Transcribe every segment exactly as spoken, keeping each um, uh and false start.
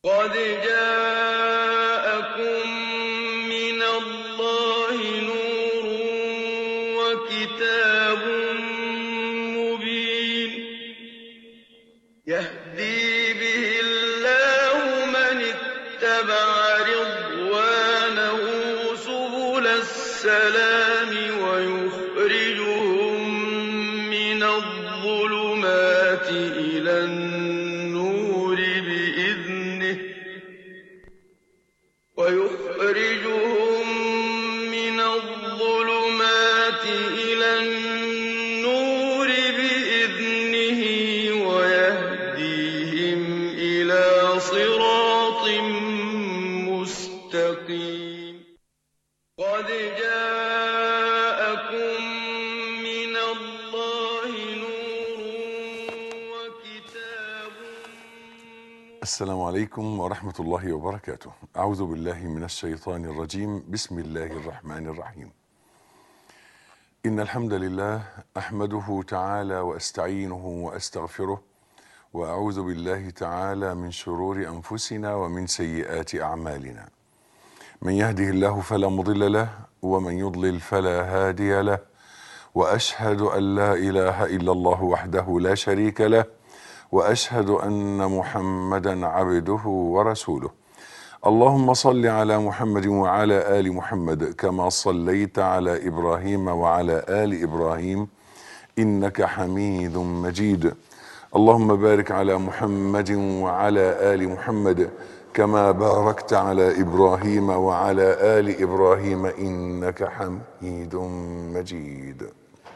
قد جاءكم من الله نور وكتاب مبين يهدي به الله من اتبع رضوانه سبل السلام ويخرجهم من الظلمات إلى النور بإذنه ويخرجهم من الظلمات إلى النور بإذنه ويهديهم إلى صراط مستقيم قد جاءكم من الله نور وكتاب. السلام عليكم ورحمة الله وبركاته. أعوذ بالله من الشيطان الرجيم. بسم الله الرحمن الرحيم. إن الحمد لله أحمده تعالى وأستعينه وأستغفره وأعوذ بالله تعالى من شرور أنفسنا ومن سيئات أعمالنا. من يهده الله فلا مضل له ومن يضلل فلا هادي له، وأشهد أن لا إله إلا الله وحده لا شريك له، وأشهد أن محمدا عبده ورسوله. اللهم صل على محمد وعلى آل محمد كما صليت على إبراهيم وعلى آل إبراهيم إنك حميد مجيد. اللهم بارك على محمد وعلى آل محمد كما باركت على إبراهيم وعلى آل إبراهيم إنك حميد مجيد.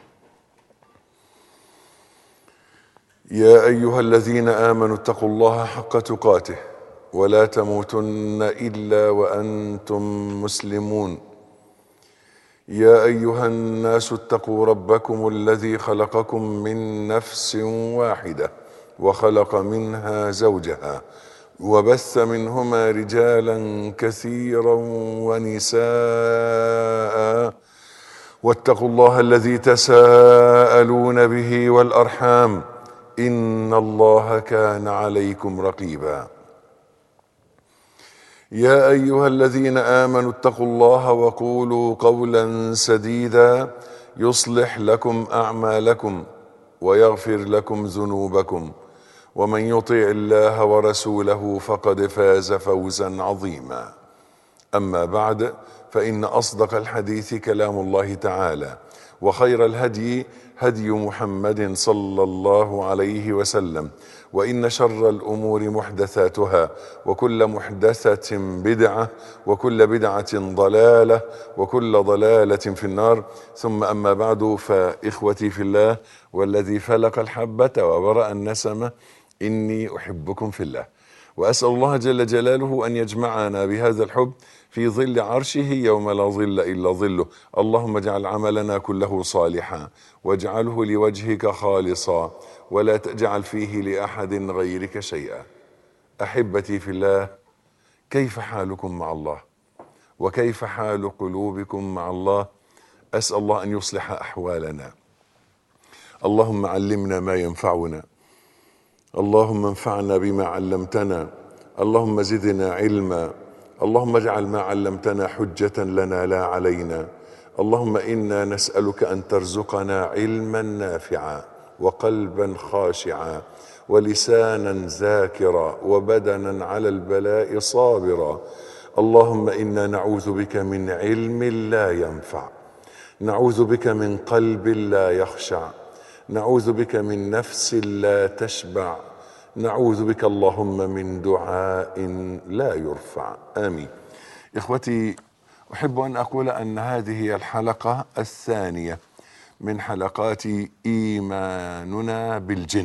يا أيها الذين آمنوا اتقوا الله حق تقاته ولا تموتن إلا وأنتم مسلمون. يا أيها الناس اتقوا ربكم الذي خلقكم من نفس واحدة وخلق منها زوجها وبث منهما رجالا كثيرا ونساء، واتقوا الله الذي تساءلون به والأرحام إن الله كان عليكم رقيبا. يا أيها الذين آمنوا اتقوا الله وقولوا قولا سديدا يصلح لكم أعمالكم ويغفر لكم ذنوبكم، ومن يطع الله ورسوله فقد فاز فوزا عظيما. أما بعد، فإن أصدق الحديث كلام الله تعالى، وخير الهدي هدي محمد صلى الله عليه وسلم، وإن شر الأمور محدثاتها، وكل محدثة بدعة، وكل بدعة ضلالة، وكل ضلالة في النار. ثم أما بعد، فإخوتي في الله والذي فلق الحبة وبرأ النسمة، إني أحبكم في الله، وأسأل الله جل جلاله أن يجمعنا بهذا الحب في ظل عرشه يوم لا ظل إلا ظله. اللهم اجعل عملنا كله صالحا واجعله لوجهك خالصا ولا تجعل فيه لأحد غيرك شيئا. أحبتي في الله، كيف حالكم مع الله؟ وكيف حال قلوبكم مع الله؟ أسأل الله أن يصلح أحوالنا. اللهم علمنا ما ينفعنا، اللهم انفعنا بما علمتنا، اللهم زدنا علما، اللهم اجعل ما علمتنا حجة لنا لا علينا. اللهم إنا نسألك أن ترزقنا علما نافعا وقلبا خاشعا ولسانا ذاكرا وبدنا على البلاء صابرا. اللهم إنا نعوذ بك من علم لا ينفع، نعوذ بك من قلب لا يخشع، نعوذ بك من نفس لا تشبع، نعوذ بك اللهم من دعاء لا يرفع. آمين. إخوتي، أحب أن أقول أن هذه هي الحلقة الثانية من حلقات إيماننا بالجن.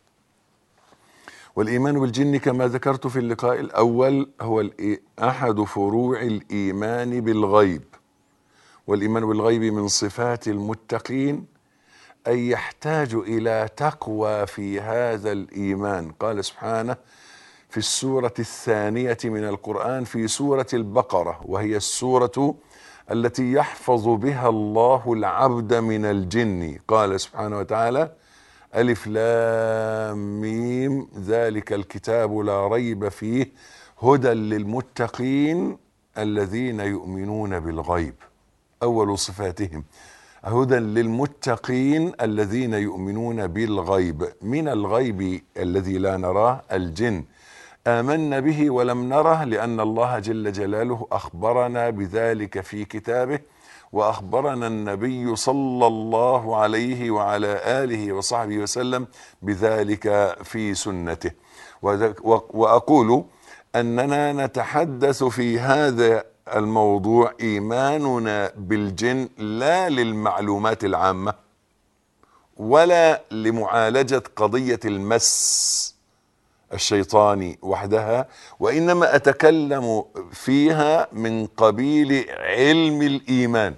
والإيمان بالجن كما ذكرت في اللقاء الأول هو أحد فروع الإيمان بالغيب. والإيمان بالغيب من صفات المتقين أن يحتاج إلى تقوى في هذا الإيمان. قال سبحانه في السورة الثانية من القرآن في سورة البقرة، وهي السورة التي يحفظ بها الله العبد من الجن، قال سبحانه وتعالى: ألف لام ميم ذلك الكتاب لا ريب فيه هدى للمتقين الذين يؤمنون بالغيب، أول صفاتهم هدى للمتقين الذين يؤمنون بالغيب. من الغيب الذي لا نراه الجن، آمنا به ولم نره، لأن الله جل جلاله أخبرنا بذلك في كتابه، وأخبرنا النبي صلى الله عليه وعلى آله وصحبه وسلم بذلك في سنته. وأقول أننا نتحدث في هذا الموضوع إيماننا بالجن لا للمعلومات العامة ولا لمعالجة قضية المس الشيطاني وحدها، وإنما أتكلم فيها من قبيل علم الإيمان،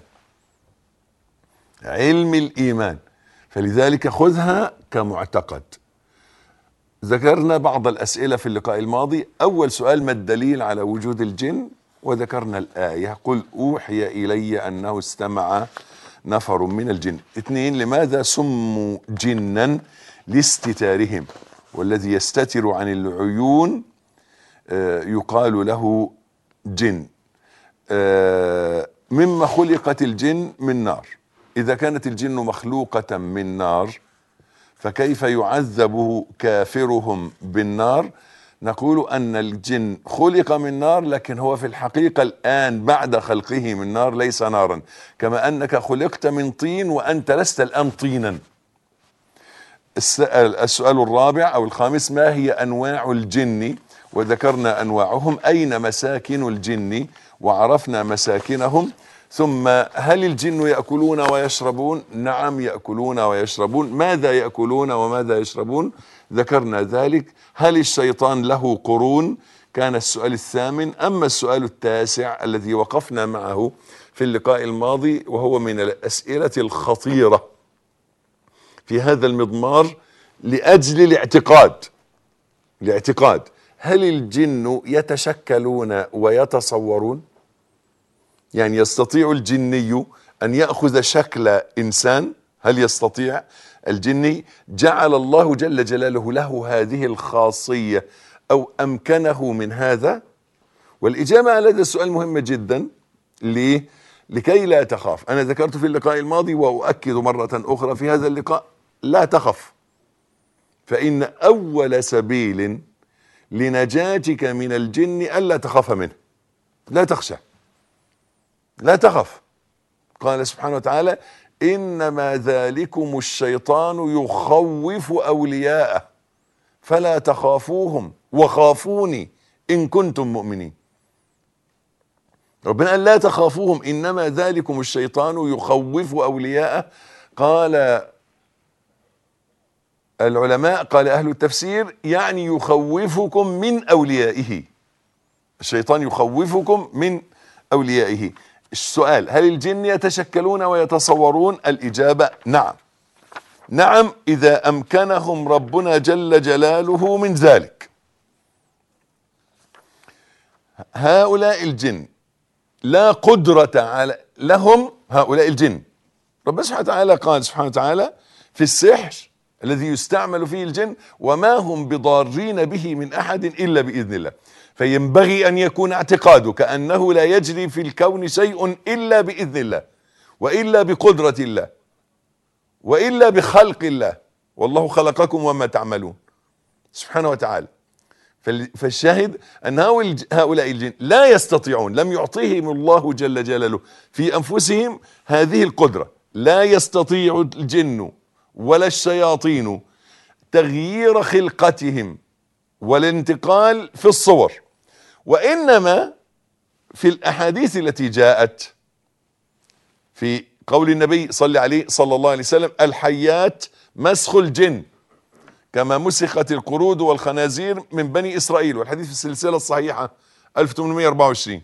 علم الإيمان، فلذلك خذها كمعتقد. ذكرنا بعض الأسئلة في اللقاء الماضي. أول سؤال: ما الدليل على وجود الجن؟ وذكرنا الآية: قل أوحي إلي أنه استمع نفر من الجن. اثنين: لماذا سموا جنا؟ لاستتارهم، والذي يستتر عن العيون يقال له جن. مما خلقت الجن؟ من نار. إذا كانت الجن مخلوقة من نار فكيف يعذب كافرهم بالنار؟ نقول أن الجن خلق من نار، لكن هو في الحقيقة الآن بعد خلقه من نار ليس نارا، كما أنك خلقت من طين وأنت لست الآن طينا. السؤال الرابع أو الخامس: ما هي أنواع الجن؟ وذكرنا أنواعهم. أين مساكن الجن؟ وعرفنا مساكنهم. ثم: هل الجن يأكلون ويشربون؟ نعم يأكلون ويشربون. ماذا يأكلون وماذا يشربون؟ ذكرنا ذلك. هل الشيطان له قرون؟ كان السؤال الثامن. أما السؤال التاسع الذي وقفنا معه في اللقاء الماضي، وهو من الأسئلة الخطيرة في هذا المضمار لأجل الاعتقاد، الاعتقاد: هل الجن يتشكلون ويتصورون؟ يعني يستطيع الجني أن يأخذ شكل إنسان؟ هل يستطيع الجني؟ جعل الله جل جلاله له هذه الخاصية أو أمكنه من هذا؟ والإجابة على هذا السؤال مهمة جدا. ليه؟ لكي لا تخاف. أنا ذكرت في اللقاء الماضي وأؤكد مرة أخرى في هذا اللقاء: لا تخف، فإن أول سبيل لنجاتك من الجن ألا تخاف منه. لا تخشى، لا تخف. قال سبحانه وتعالى: إنما ذلكم الشيطان يخوف أولياءه فلا تخافوهم وخافوني إن كنتم مؤمنين. ربنا قال لا تخافوهم، إنما ذلكم الشيطان يخوف أولياءه. قال العلماء، قال أهل التفسير: يعني يخوفكم من أوليائه. الشيطان يخوفكم من أوليائه. السؤال: هل الجن يتشكلون ويتصورون؟ الإجابة: نعم. نعم إذا أمكنهم ربنا جل جلاله من ذلك. هؤلاء الجن لا قدرة على لهم، هؤلاء الجن ربنا سبحانه وتعالى قال سبحانه وتعالى في السحر الذي يستعمل فيه الجن: وما هم بضارين به من أحد إلا بإذن الله. فينبغي أن يكون اعتقادك أنه لا يجري في الكون شيء إلا بإذن الله، وإلا بقدرة الله، وإلا بخلق الله. والله خلقكم وما تعملون سبحانه وتعالى. فالشاهد أن هؤلاء الجن لا يستطيعون، لم يعطيهم الله جل جلاله في أنفسهم هذه القدرة. لا يستطيع الجن ولا الشياطين تغيير خلقتهم والانتقال في الصور، وإنما في الأحاديث التي جاءت في قول النبي صلى عليه صلى الله عليه وسلم: الحيات مسخ الجن كما مسخت القرود والخنازير من بني إسرائيل. والحديث في السلسلة الصحيحة ألف وثمانمائة وأربعة وعشرين.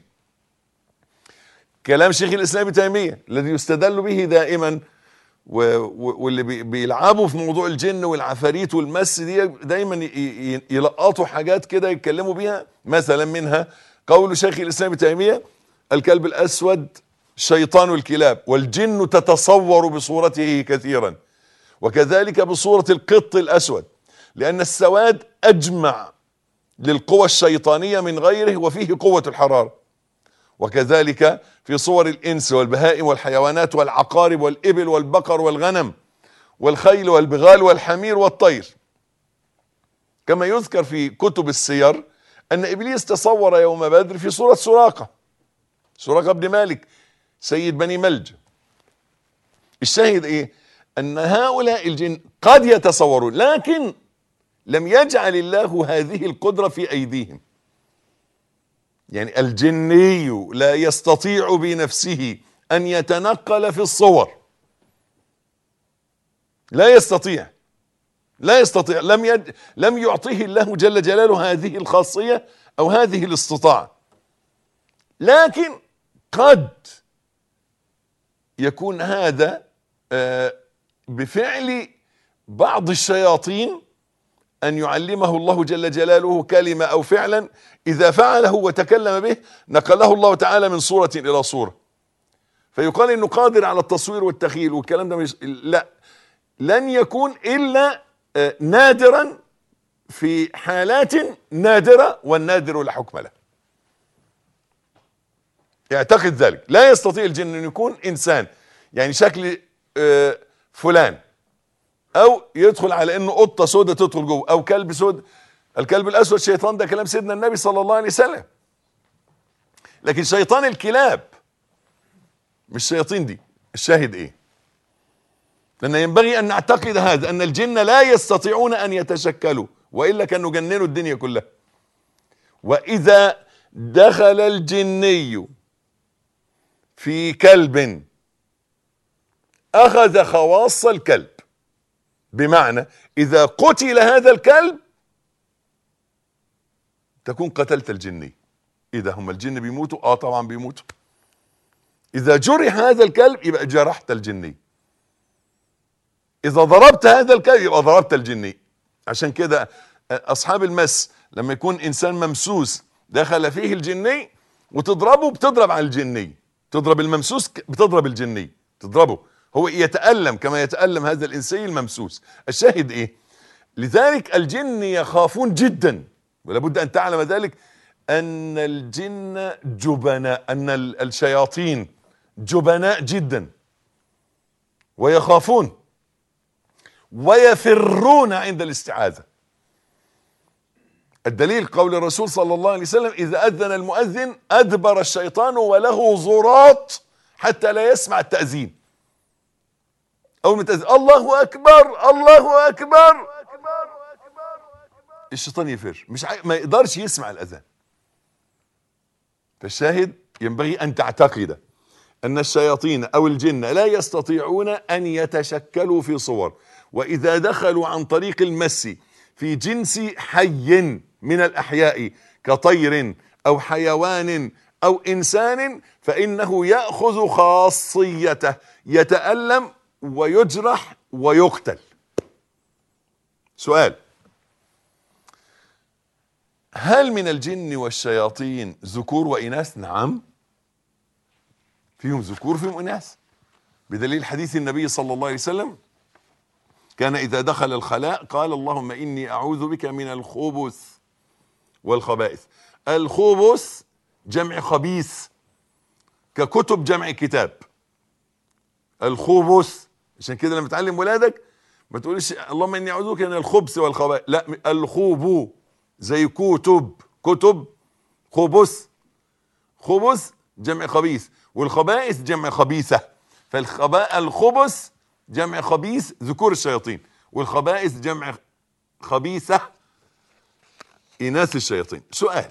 كلام شيخ الإسلام ابن تيمية الذي يستدل به دائما، واللي بيلعبوا في موضوع الجن والعفاريت والمس دي دايما يلقطوا حاجات كده يتكلموا بيها. مثلا منها قول شيخ الإسلام ابن تيمية: الكلب الأسود شيطان الكلاب، والجن تتصور بصورته كثيرا، وكذلك بصورة القط الأسود، لأن السواد أجمع للقوى الشيطانية من غيره وفيه قوة الحرارة. وكذلك في صور الإنس والبهائم والحيوانات والعقارب والإبل والبقر والغنم والخيل والبغال والحمير والطير. كما يذكر في كتب السير أن إبليس تصور يوم بدر في صورة سراقة سراقة بن مالك سيد بني ملج. الشاهد إيه؟ أن هؤلاء الجن قد يتصورون، لكن لم يجعل الله هذه القدرة في أيديهم. يعني الجني لا يستطيع بنفسه أن يتنقل في الصور، لا يستطيع لا يستطيع لم يد لم يعطيه الله جل جلاله هذه الخاصية أو هذه الاستطاعة. لكن قد يكون هذا بفعل بعض الشياطين، أن يعلمه الله جل جلاله كلمة أو فعلا إذا فعله وتكلم به نقله الله تعالى من صورة إلى صورة، فيقال إنه قادر على التصوير والتخيل والكلام ده. مش لا لن يكون إلا نادرا في حالات نادرة، والنادر لا حكم له. يعتقد ذلك. لا يستطيع الجن أن يكون إنسان يعني شكل فلان، أو يدخل على إنه قطة سودة تدخل جوه، أو كلب سود. الكلب الأسود شيطان، ده كلام سيدنا النبي صلى الله عليه وسلم. لكن شيطان الكلاب مش شياطين دي. الشاهد إيه؟ لأن ينبغي أن نعتقد هذا، أن الجن لا يستطيعون أن يتشكلوا، وإلا كانوا جننوا الدنيا كلها. وإذا دخل الجني في كلب أخذ خواص الكلب، بمعنى إذا قتل هذا الكلب تكون قتلت الجني. إذا هم الجن بيموتوا، آه طبعا بيموتوا. إذا جرح هذا الكلب يبقى جرحت الجني. إذا ضربت هذا الكلب يبقى ضربت الجني. عشان كده أصحاب المس لما يكون إنسان ممسوس دخل فيه الجني وتضربه، بتضرب على الجني، تضرب الممسوس بتضرب الجني، تضربه هو يتألم كما يتألم هذا الإنسان الممسوس. الشاهد إيه؟ لذلك الجن يخافون جدا، ولا بد أن تعلم ذلك، أن الجن جبناء، أن الشياطين جبناء جدا، ويخافون ويفرون عند الاستعاذة. الدليل قول الرسول صلى الله عليه وسلم: إذا أذن المؤذن أدبر الشيطان وله زراط حتى لا يسمع التأذين. أول ما تأذن الله أكبر الله أكبر الشيطان يفر، مش عاي... ما يقدرش يسمع الأذان. فالشاهد ينبغي أن تعتقد أن الشياطين أو الجن لا يستطيعون أن يتشكلوا في صور، وإذا دخلوا عن طريق المس في جنس حي من الأحياء كطير أو حيوان أو إنسان فإنه يأخذ خاصيته، يتألم ويجرح ويقتل. سؤال: هل من الجن والشياطين ذكور وإناث؟ نعم، فيهم ذكور فيهم إناث، بدليل حديث النبي صلى الله عليه وسلم: كان إذا دخل الخلاء قال اللهم إني أعوذ بك من الخبث والخبائث. الخبث جمع خبيث، ككتب جمع كتاب. الخبث، عشان كده لما تعلم ولادك ما تقولش اللهم إني أعوذ بك من الخبث والخبائث، لا، الخبو زي كتب، كتب خبث، خبث جمع خبيث، والخبائث جمع خبيثة. فالخباء الخبث جمع خبيث ذكور الشياطين، والخبائث جمع خبيثة إناث الشياطين. سؤال: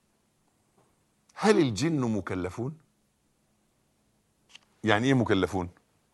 هل الجن مكلفون؟ يعني ايه مكلفون؟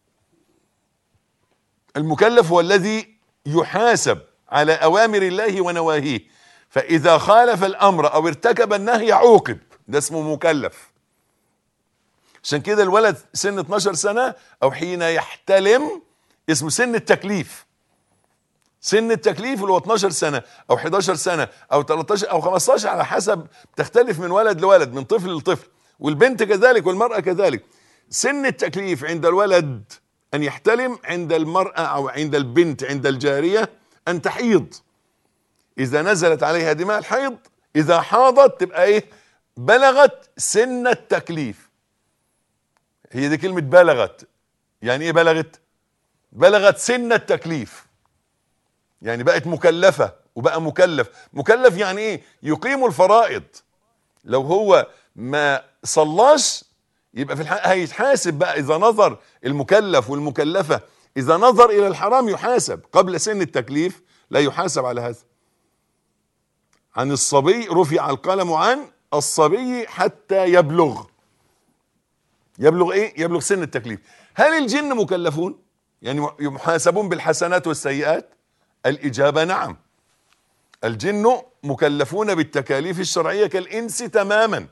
المكلف هو الذي يحاسب على أوامر الله ونواهيه، فإذا خالف الأمر أو ارتكب النهي عوقب، ده اسمه مكلف. عشان كده الولد سن اتناشر سنة أو حين يحتلم اسمه سن التكليف. سن التكليف اللي هو اتناشر سنة أو حداشر سنة أو تلتاشر أو خمستاشر، على حسب، تختلف من ولد لولد، من طفل لطفل، والبنت كذلك والمرأة كذلك. سن التكليف عند الولد أن يحتلم، عند المرأة أو عند البنت، عند الجارية، أن تحيض. إذا نزلت عليها دماء الحيض اذا حاضت تبقى ايه؟ بلغت سن التكليف. هي دي كلمة بلغت. يعني ايه بلغت؟ بلغت سن التكليف، يعني بقت مكلفة وبقى مكلف. مكلف يعني ايه؟ يقيم الفرائض. لو هو ما صلاش يبقى في الحق هيتحاسب بقى. اذا نظر المكلف والمكلفة، اذا نظر الى الحرام يحاسب. قبل سن التكليف لا يحاسب على هذا. عن الصبي رفع القلم عن الصبي حتى يبلغ. يبلغ ايه؟ يبلغ سن التكليف. هل الجن مكلفون؟ يعني يحاسبون بالحسنات والسيئات؟ الإجابة نعم. الجن مكلفون بالتكاليف الشرعية كالإنس تماما.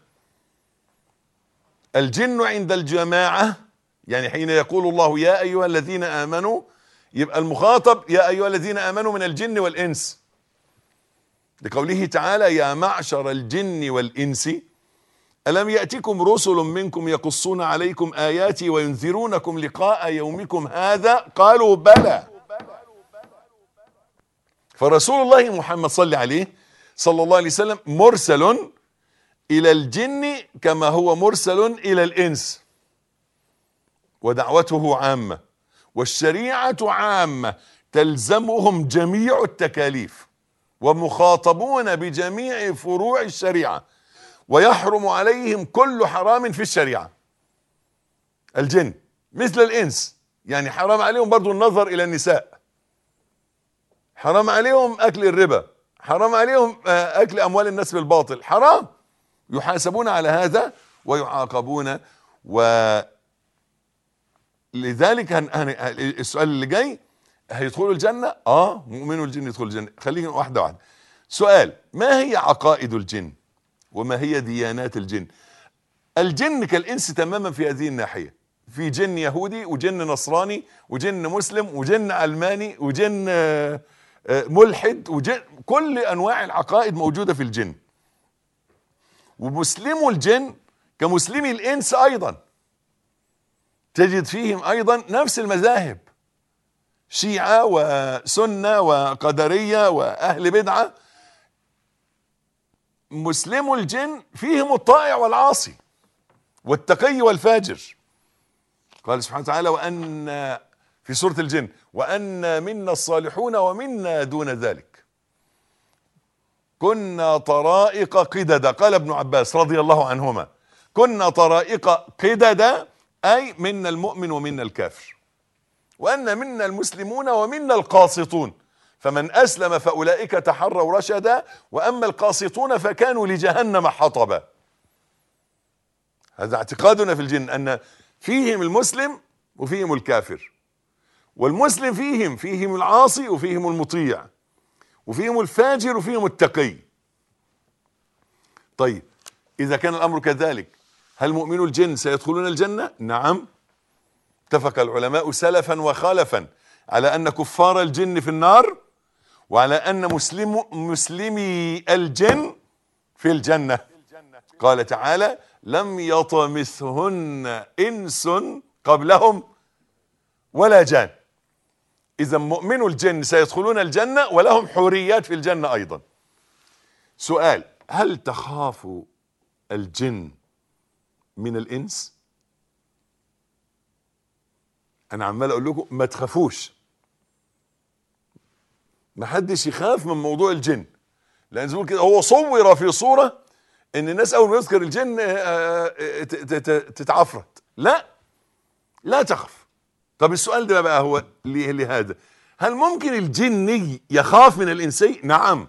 الجن عند الجماعة، يعني حين يقول الله يا أيها الذين آمنوا، يبقى المخاطب يا أيها الذين آمنوا من الجن والإنس، لقوله تعالى يا معشر الجن والإنس ألم يأتكم رسل منكم يقصون عليكم آياتي وينذرونكم لقاء يومكم هذا؟ قالوا بلى. فرسول الله محمد صلى عليه صلى الله عليه وسلم مرسل إلى الجن كما هو مرسل إلى الإنس، ودعوته عامة والشريعة عامة تلزمهم جميع التكاليف، ومخاطبون بجميع فروع الشريعة، ويحرم عليهم كل حرام في الشريعة. الجن مثل الإنس، يعني حرام عليهم برضو النظر إلى النساء، حرام عليهم أكل الربا، حرام عليهم أكل أموال الناس بالباطل، حرام. يحاسبون على هذا ويعاقبون. ولذلك هن... هن... السؤال اللي جاي، هيدخلوا الجنة؟ آه مؤمنوا الجن يدخلوا الجنة. خلينا واحدة واحدة. سؤال: ما هي عقائد الجن؟ وما هي ديانات الجن؟ الجن كالإنس تماما في هذه الناحية. في جن يهودي وجن نصراني وجن مسلم وجن علماني وجن ملحد وجن، كل أنواع العقائد موجودة في الجن. ومسلمو الجن كمسلمي الإنس أيضا تجد فيهم أيضا نفس المذاهب، شيعة وسنة وقدرية وأهل بدعة. مسلمو الجن فيهم الطائع والعاصي والتقي والفاجر. قال سبحانه وتعالى وأن في سورة الجن وأن منا الصالحون ومنا دون ذلك كنا طرائق قددا. قال ابن عباس رضي الله عنهما كنا طرائق قددا، أي منا المؤمن ومنا الكافر، وأن منا المسلمون ومنا القاسطون، فمن أسلم فأولئك تحروا رشدا، وأما القاسطون فكانوا لجهنم حطبا. هذا اعتقادنا في الجن، أن فيهم المسلم وفيهم الكافر، والمسلم فيهم فيهم العاصي وفيهم المطيع، وفيهم الفاجر وفيهم التقي. طيب إذا كان الأمر كذلك، هل مؤمنو الجن سيدخلون الجنة؟ نعم. اتفق العلماء سلفا وخلفا على أن كفار الجن في النار، وعلى أن مسلم مسلمي الجن في الجنة. قال تعالى لم يطمثهن إنس قبلهم ولا جان. إذا مؤمنو الجن سيدخلون الجنة ولهم حوريات في الجنة أيضا. سؤال: هل تخاف الجن من الإنس؟ أنا عمال أقول لكم ما تخافوش، ما حدش يخاف من موضوع الجن، لأن زي كده هو صور في صورة إن الناس أول ما يذكر الجن تتعفرت. لا، لا تخف. طب السؤال ده بقى هو لهذا: هل ممكن الجني يخاف من الإنسي؟ نعم،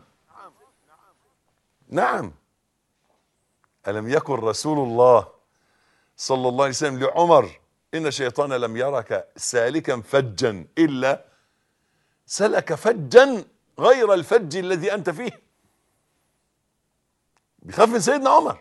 نعم. ألم يكن رسول الله صلى الله عليه وسلم لعمر إن الشيطان لم يرك سالكا فجا إلا سلك فجا غير الفج الذي أنت فيه. بيخاف من سيدنا عمر.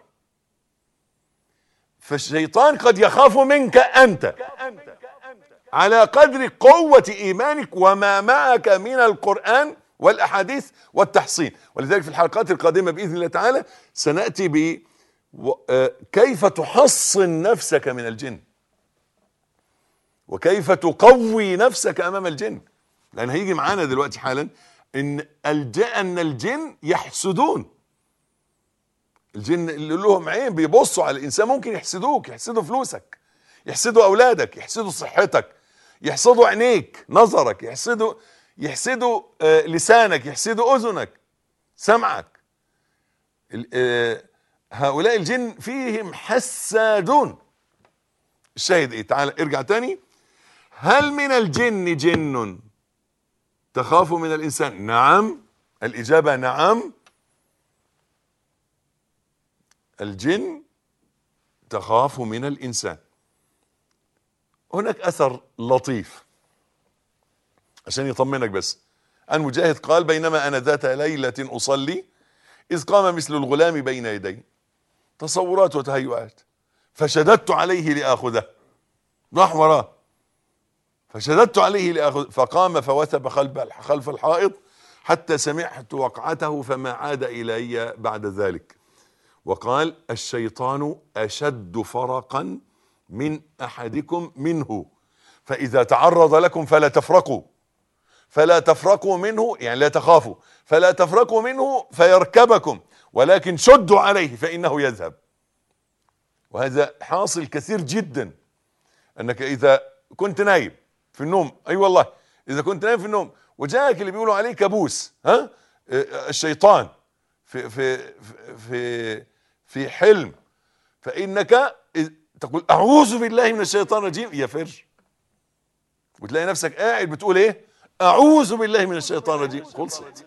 فالشيطان قد يخاف منك أنت على قدر قوة إيمانك وما معك من القرآن والأحاديث والتحصين. ولذلك في الحلقات القادمة بإذن الله تعالى سنأتي ب كيف تحصن نفسك من الجن، وكيف تقوي نفسك أمام الجن. لأن هيجي معانا دلوقتي حالا إن أن الجن يحسدون الجن اللي لهم عين بيبصوا على الانسان، ممكن يحسدوك، يحسدوا فلوسك، يحسدوا اولادك، يحسدوا صحتك، يحسدوا عينيك نظرك، يحسدوا يحسدوا آه لسانك، يحسدوا اذنك، سمعك. آه هؤلاء الجن فيهم حسادون. الشاهد ايه؟ تعال ارجع تاني. هل من الجن جن تخاف من الانسان؟ نعم، الاجابه نعم. الجن تخاف من الانسان. هناك اثر لطيف عشان يطمنك بس. عن مجاهد قال: بينما انا ذات ليله اصلي اذ قام مثل الغلام بين يدي، تصورات وتهيؤات، فشددت عليه لاخذه. راح وراه فشددت عليه لاخذ، فقام فوثب خلف الحائط حتى سمعت وقعته فما عاد الي بعد ذلك. وقال: الشيطان اشد فرقا من احدكم منه، فاذا تعرض لكم فلا تفرقوا فلا تفرقوا منه، يعني لا تخافوا، فلا تفرقوا منه فيركبكم، ولكن شدوا عليه فانه يذهب. وهذا حاصل كثير جدا، انك اذا كنت نايم في النوم، اي أيوة والله، اذا كنت نايم في النوم وجاءك اللي بيقولوا عليه كابوس، ها، الشيطان في في في في حلم، فانك تقول اعوذ بالله من الشيطان الرجيم، يفر، وتلاقي نفسك قاعد بتقول ايه؟ اعوذ بالله من الشيطان الرجيم. خلصت،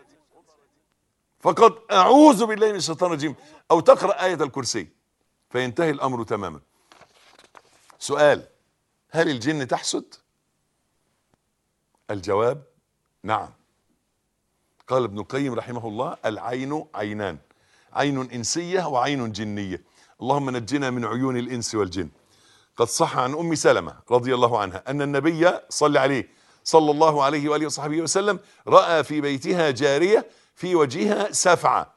فقط اعوذ بالله من الشيطان الرجيم، او تقرأ آية الكرسي فينتهي الامر تماما. سؤال: هل الجن تحسد؟ الجواب نعم. قال ابن القيم رحمه الله: العين عينان، عين انسية وعين جنية، اللهم نجنا من عيون الانس والجن. قد صح عن ام سلمة رضي الله عنها ان النبي صلى عليه صلى الله عليه واله وصحبه وسلم رأى في بيتها جارية في وجهها سفعة.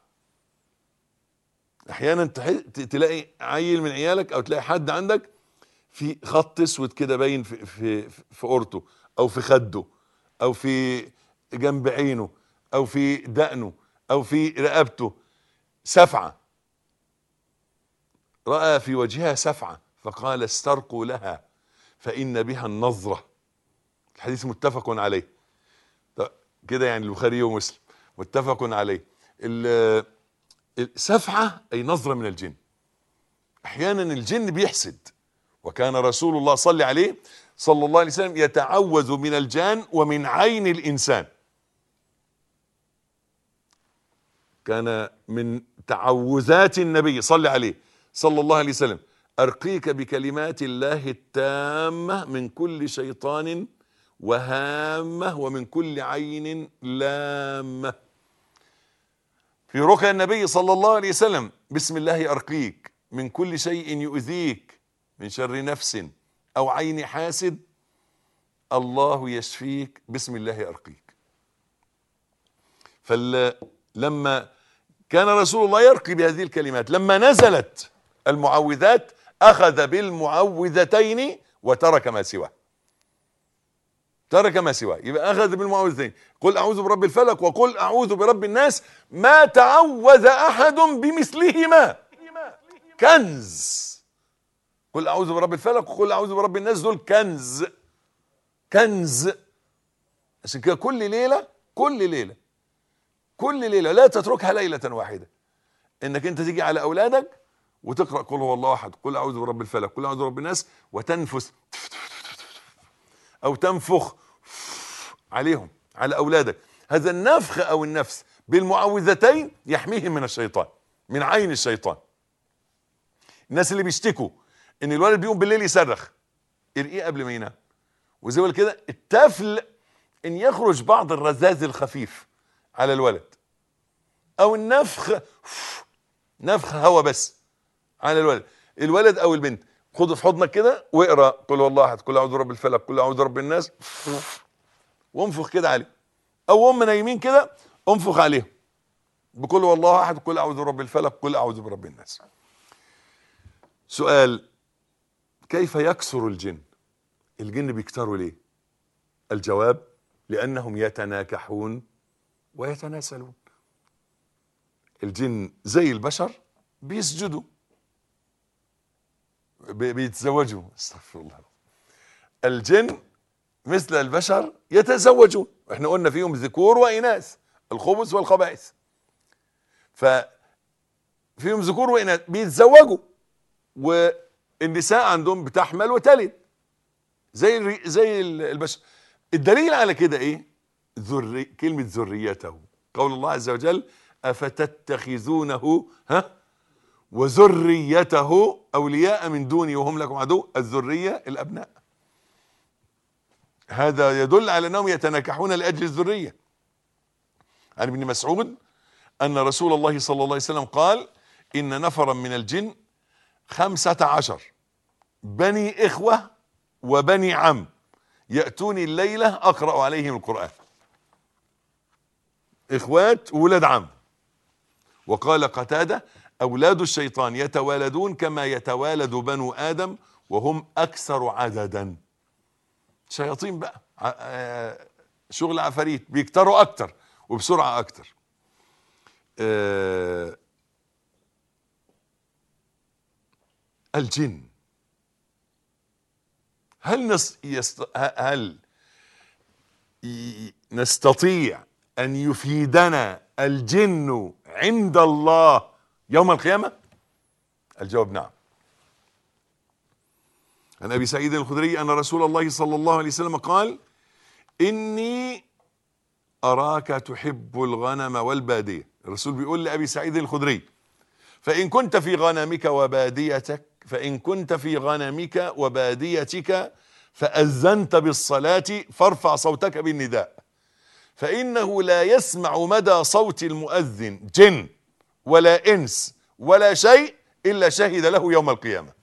احيانا تلاقي عيل من عيالك او تلاقي حد عندك في خط اسود كده باين في في في قرطه او في خده او في جنب عينه او في دقنه او في رقبته، سفعة. رأى في وجهها سفعة فقال: استرقوا لها فإن بها النظرة. الحديث متفق عليه كده، يعني البخاري ومسلم متفق عليه. السفعة أي نظرة من الجن. أحيانا الجن بيحسد، وكان رسول الله صلى عليه صلى الله عليه وسلم يتعوذ من الجان ومن عين الإنسان. كان من تعوذات النبي صلى عليه صلى الله عليه وسلم: أرقيك بكلمات الله التامة من كل شيطان وهامة ومن كل عين لامة. في رقى النبي صلى الله عليه وسلم: بسم الله أرقيك من كل شيء يؤذيك من شر نفس أو عين حاسد، الله يشفيك، بسم الله أرقيك. فلما كان رسول الله يرقي بهذه الكلمات، لما نزلت المعوذات أخذ بالمعوذتين وترك ما سواه. ترك ما سواه، يبقى أخذ بالمعوذتين، قل أعوذ برب الفلق وقل أعوذ برب الناس، ما تعوذ أحد بمثلهما، كنز. قل أعوذ برب الفلق وقل أعوذ برب الناس، دول كنز، كنز. عشان كده كل ليلة كل ليلة كل ليلة لا تتركها ليلة واحدة، انك انت تيجي على اولادك وتقرأ قل هو الله احد، قل اعوذ برب الفلق، قل اعوذ برب الناس، وتنفس او تنفخ عليهم، على اولادك. هذا النفخ او النفس بالمعوذتين يحميهم من الشيطان، من عين الشيطان. الناس اللي بيشتكوا ان الولد بيقوم بالليل يصرخ، ارقيه قبل ما ينام. وزي ما كده الطفل ان يخرج بعض الرذاذ الخفيف على الولد، او النفخ، نفخ هوا بس على الولد، الولد او البنت، خده في حضنك كده واقرا قل هو الله احد، قل اعوذ برب الفلق، قل اعوذ برب الناس، وانفخ كده عليه. او هم نايمين كده انفخ عليهم بقول هو الله احد، قل اعوذ برب الفلق، قل اعوذ برب الناس. سؤال: كيف يكثر الجن؟ الجن بيكتروا ليه؟ الجواب: لانهم يتناكحون ويتناسلون. الجن زي البشر بيسجدوا، بيتزوجوا، استغفر الله. الجن مثل البشر يتزوجون، احنا قلنا فيهم ذكور وإناث، الخبث والخبائث، ففيهم ذكور وإناث بيتزوجوا، والنساء عندهم بتحمل وتلد زي زي البشر. الدليل على كده ايه؟ ذري كلمة ذريته، قول الله عز وجل أفتتخذونه ها وذريته أولياء من دوني وهم لكم عدو. الذرية الأبناء، هذا يدل على أنهم يتناكحون لأجل الذرية. عن ابن مسعود أن رسول الله صلى الله عليه وسلم قال إن نفرا من الجن خمسة عشر بني إخوة وبني عم يأتوني الليلة أقرأ عليهم القرآن، إخوات وولاد عم. وقال قتادة أولاد الشيطان يتوالدون كما يتوالد بنو آدم وهم أكثر عددا. شياطين بقى، شغل عفاريت، بيكتروا أكتر وبسرعة أكتر. أه الجن، هل نس يست... هل نستطيع أن يفيدنا الجن عند الله يوم القيامة؟ الجواب نعم. عن أبي سعيد الخدري أن رسول الله صلى الله عليه وسلم قال إني أراك تحب الغنم والبادية. الرسول بيقول لأبي سعيد الخدري فإن كنت في غنمك وباديتك فإن كنت في غنمك وباديتك فأذنت بالصلاة فارفع صوتك بالنداء، فإنه لا يسمع مدى صوت المؤذن جن ولا إنس ولا شيء إلا شهد له يوم القيامة.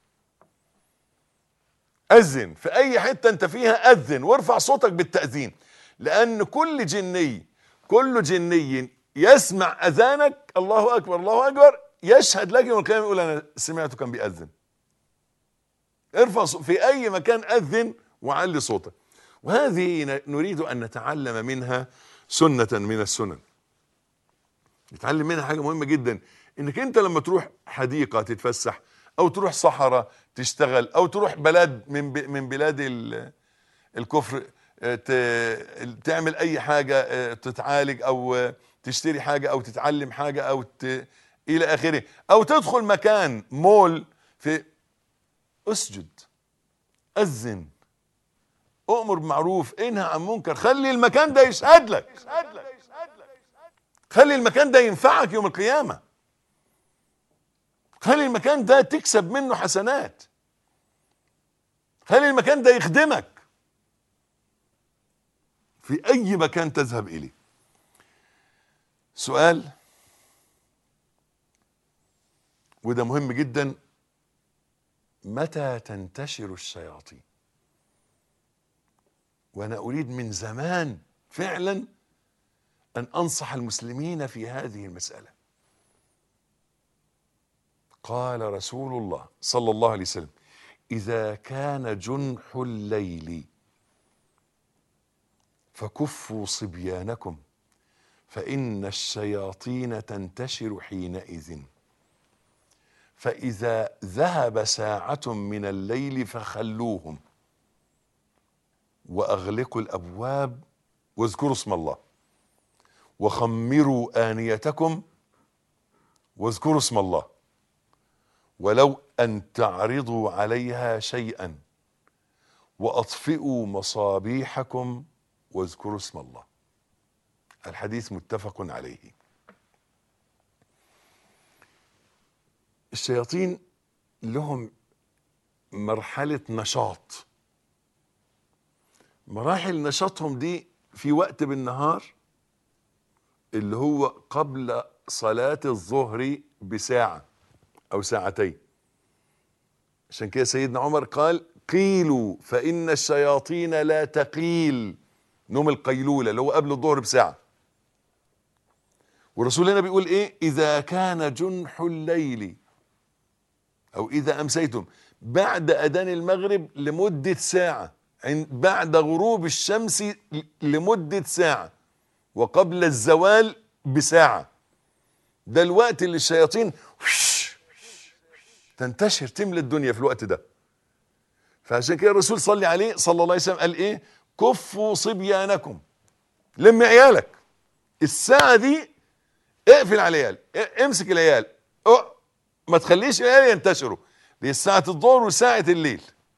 أذن في أي حتة أنت فيها، أذن وارفع صوتك بالتأذين، لأن كل جني كل جني يسمع أذانك الله أكبر الله أكبر يشهد لك يوم القيامة، يقول أنا سمعته كان بيأذن. ارفع في أي مكان أذن وعلي صوتك. وهذه نريد أن نتعلم منها سنة من السنن، نتعلم منها حاجة مهمة جدا، إنك أنت لما تروح حديقة تتفسح أو تروح صحراء تشتغل أو تروح بلد من من بلاد الكفر تعمل أي حاجة، تتعالج أو تشتري حاجة أو تتعلم حاجة أو ت... إلى آخره، أو تدخل مكان مول، في اسجد، أذن، أؤمر بمعروف، انهى عن منكر، خلي المكان ده يشهد لك، خلي المكان ده ينفعك يوم القيامة، خلي المكان ده تكسب منه حسنات، خلي المكان ده يخدمك في أي مكان تذهب إليه. سؤال، وده مهم جدا، متى تنتشر الشياطين؟ وأنا أريد من زمان فعلا أن أنصح المسلمين في هذه المسألة. قال رسول الله صلى الله عليه وسلم إذا كان جنح الليل فكفوا صبيانكم فإن الشياطين تنتشر حينئذ، فإذا ذهب ساعة من الليل فخلوهم وأغلقوا الأبواب واذكروا اسم الله وخمروا آنيتكم واذكروا اسم الله ولو أن تعرضوا عليها شيئا وأطفئوا مصابيحكم واذكروا اسم الله. الحديث متفق عليه. الشياطين لهم مرحلة نشاط، مراحل نشاطهم دي في وقت بالنهار اللي هو قبل صلاة الظهر بساعة أو ساعتين. عشان كده سيدنا عمر قال قيلوا فإن الشياطين لا تقيل، نوم القيلولة اللي هو قبل الظهر بساعة. والرسول هنا بيقول ايه؟ إذا كان جنح الليل أو إذا أمسيتم بعد أذان المغرب لمدة ساعة، بعد غروب الشمس لمدة ساعة، وقبل الزوال بساعة. ده الوقت اللي الشياطين تنتشر تملى الدنيا في الوقت ده. فعشان كده الرسول صلى عليه صلى الله عليه وسلم قال ايه؟ كفوا صبيانكم، لم عيالك الساعة دي، اقفل على العيال، امسك العيال، ما تخليش العيال ينتشروا، دي ساعة الظهر وساعة الليل.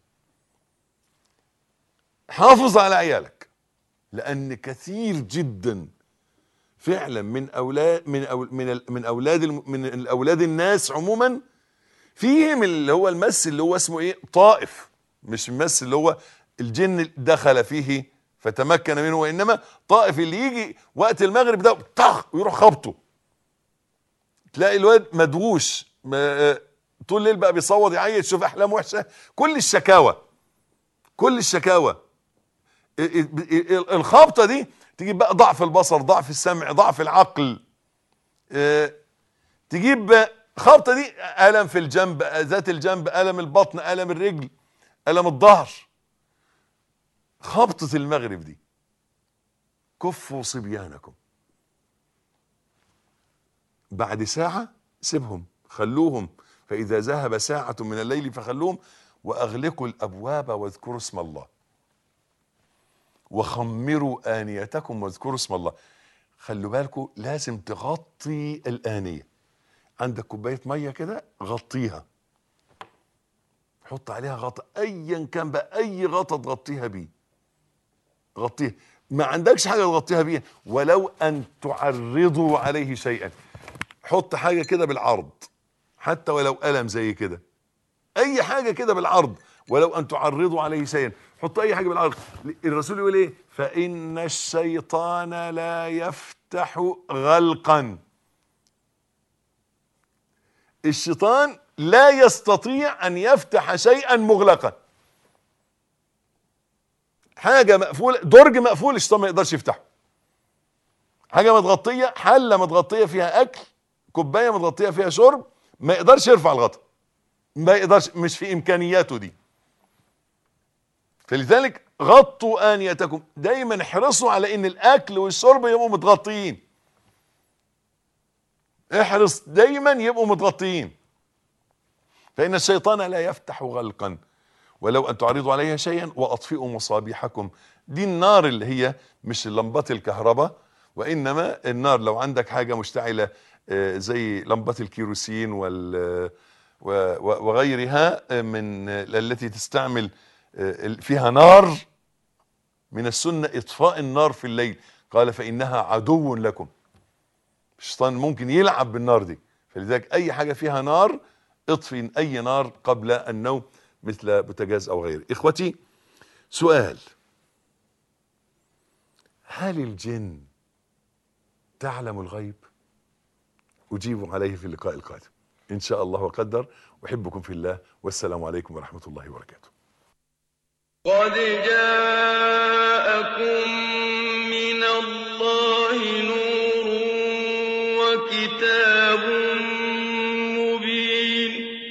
حافظ على عيالك، لأن كثير جدا فعلا من اولاد من أو من من اولاد من الاولاد الناس عموما فيهم اللي هو المس اللي هو اسمه ايه؟ طائف، مش المس اللي هو الجن دخل فيه فتمكن منه، وانما طائف اللي يجي وقت المغرب ده طخ ويروح خبطه، تلاقي الواد مدووش طول الليل بقى بيصوت يعيط، يشوف احلام وحشه، كل الشكاوى كل الشكاوى الخبطه دي تجيب بقى ضعف البصر، ضعف السمع، ضعف العقل، تجيب خبطه دي الم في الجنب، ذات الجنب، الم البطن، الم الرجل، الم الظهر. خبطه المغرب دي. كفوا صبيانكم، بعد ساعه سيبهم، خلوهم، فاذا ذهب ساعه من الليل فخلوهم، واغلقوا الابواب واذكروا اسم الله، وخمروا آنيتكم واذكروا اسم الله. خلوا بالكم لازم تغطي الآنية، عندك كوباية مية كده غطيها، حط عليها غطا ايا كان بقى، اي غطا تغطيها بيه غطيها، ما عندكش حاجة تغطيها بيها ولو ان تعرضوا عليه شيئا، حط حاجة كده بالعرض حتى ولو قلم زي كده، اي حاجة كده بالعرض، ولو ان تعرضوا عليه شيئا، حط اي حاجه بالعرض. الرسول يقول ايه؟ فان الشيطان لا يفتح غلقا، الشيطان لا يستطيع ان يفتح شيئا مغلقا، حاجه مقفوله، درج مقفول الشيطان ما يقدرش يفتحه، حاجه متغطيه، حله متغطيه فيها اكل، كوبايه متغطيه فيها شرب، ما يقدرش يرفع الغطا، ما يقدرش، مش في امكانياته دي. فلذلك غطوا آنيتكم، دايما احرصوا على ان الاكل والشرب يبقوا متغطيين، احرص دايما يبقوا متغطيين. فإن الشيطان لا يفتح غلقا ولو أن تعرضوا عليها شيئا وأطفئوا مصابيحكم. دي النار اللي هي مش لمبات الكهرباء، وإنما النار لو عندك حاجة مشتعلة زي لمبات الكيروسين وغيرها من التي تستعمل فيها نار، من السنة إطفاء النار في الليل، قال فإنها عدو لكم، الشيطان ممكن يلعب بالنار دي، فلذلك أي حاجة فيها نار اطفي أي نار قبل النوم، مثل بوتاجاز أو غيره. إخوتي، سؤال: هل الجن تعلم الغيب؟ أجيب عليه في اللقاء القادم إن شاء الله وقدر. أحبكم في الله، والسلام عليكم ورحمة الله وبركاته. قد جاءكم من الله نور وكتاب مبين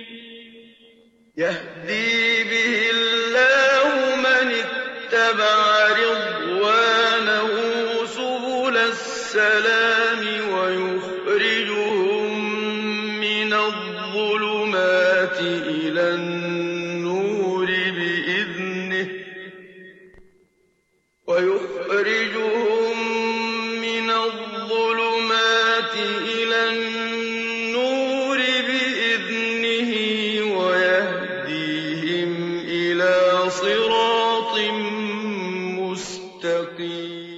يهدي به الله من اتبع رضوانه سبل السلام ويخرجهم من الظلمات إلى النور بإذنه ويخرجهم من الظلمات إلى النور بإذنه ويهديهم إلى صراط مستقيم.